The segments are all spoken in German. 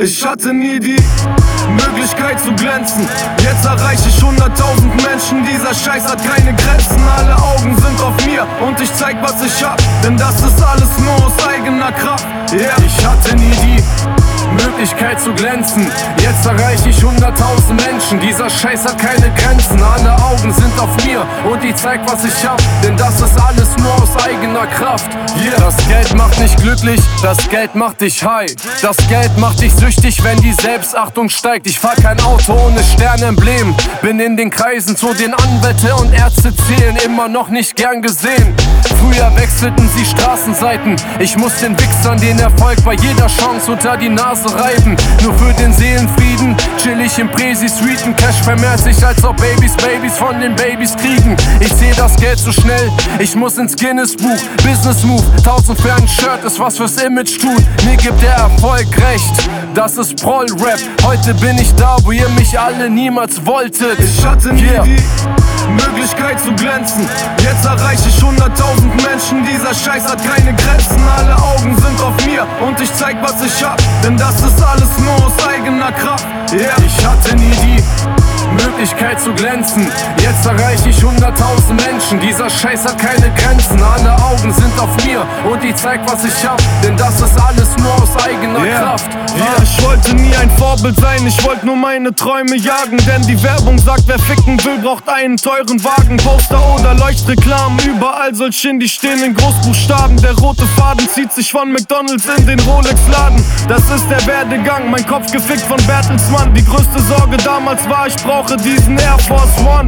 Ich hatte nie die Möglichkeit zu glänzen. Jetzt erreiche ich 100.000 Menschen. Dieser Scheiß hat keine Grenzen. Alle Augen sind auf mir und ich zeig, was ich hab. Denn das ist alles nur aus eigener Kraft. Yeah. Ich hatte nie die Möglichkeit zu glänzen. Jetzt erreiche ich 100.000 Menschen. Dieser Scheiß hat keine Grenzen. Alle Augen sind auf mir und ich zeig, was ich hab. Denn das ist alles nur aus eigener Kraft. Yeah. Das Geld macht nicht glücklich, das Geld macht dich high. Das Geld macht dich süchtig, wenn die Selbstachtung steigt. Ich fahr kein Auto ohne Sternemblem. Bin in den Kreisen, zu den Anwälte und Ärzte zählen. Immer noch nicht gern gesehen. Früher wechselten sie Straßenseiten. Ich muss den Wichsern den Erfolg bei jeder Chance unter die Nase reiben. Nur für den Seelenfrieden chill ich im Präsi-Streeten. Cash vermehrt sich, als ob Babys von den Babys kriegen. Ich seh das Geld so schnell, ich muss ins Guinness-Buch. Business Move, 1000 für ein Shirt ist was fürs Image tut. Mir gibt der Erfolg recht, das ist Proll-Rap. Heute bin ich da, wo ihr mich alle niemals wolltet. Ich hatte nie die Möglichkeit zu glänzen. Jetzt erreiche ich 100.000 Menschen. Dieser Scheiß hat keine Grenzen. Alle Augen sind auf mir und ich zeig, was ich hab. Denn das ist alles nur aus eigener Kraft. Yeah. Ich hatte nie die Möglichkeit zu glänzen. Jetzt erreiche ich 100.000 Menschen. Dieser Scheiß hat keine Grenzen. Alle Augen sind auf mir und ich zeig, was ich hab. Denn das ist alles nur aus eigener Kraft. Yeah. Ich wollte nie ein Vorbild sein, ich wollte nur meine Träume jagen. Denn die Werbung sagt, wer ficken will, braucht einen teuren Wagen. Poster oder Leuchtreklamen, überall solche die stehen in Großbuchstaben. Der rote Faden zieht sich von McDonalds in den Rolex-Laden. Das ist der Werdegang, mein Kopf gefickt von Bertelsmann. Die größte Sorge damals war, ich brauche diesen Air Force One.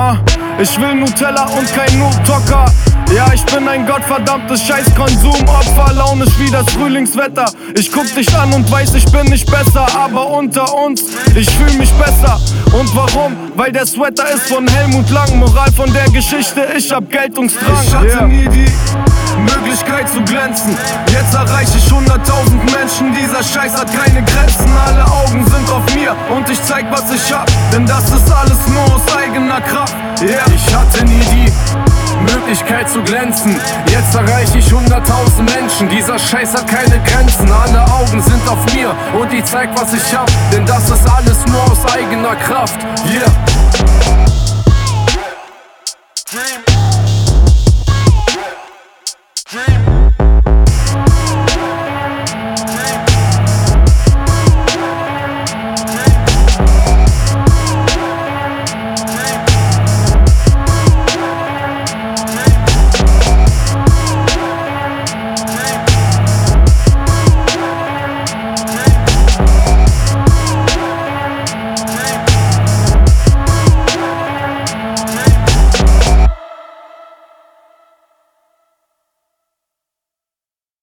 Ich will Nutella und kein Nutocker. Ja, ich bin ein gottverdammtes Scheiß-Konsum-Opfer. Launisch wie das Frühlingswetter. Ich guck dich an und weiß, ich bin nicht besser. Aber unter uns, ich fühl mich besser. Und warum? Weil der Sweater ist von Helmut Lang. Moral von der Geschichte, ich hab Geltungsdrang. Ich hatte nie die Möglichkeit zu glänzen. Jetzt erreiche ich 100.000 Menschen. Dieser Scheiß hat keine Grenzen. Alle Augen sind auf mir und ich zeig, was ich hab. Denn das ist alles nur aus eigener Kraft. Yeah. Ich hatte nie die Möglichkeit zu glänzen. Jetzt erreiche ich 100.000 Menschen. Dieser Scheiß hat keine Grenzen. Alle Augen sind auf mir und ich zeig, was ich hab. Denn das ist alles nur aus eigener Kraft. Yeah.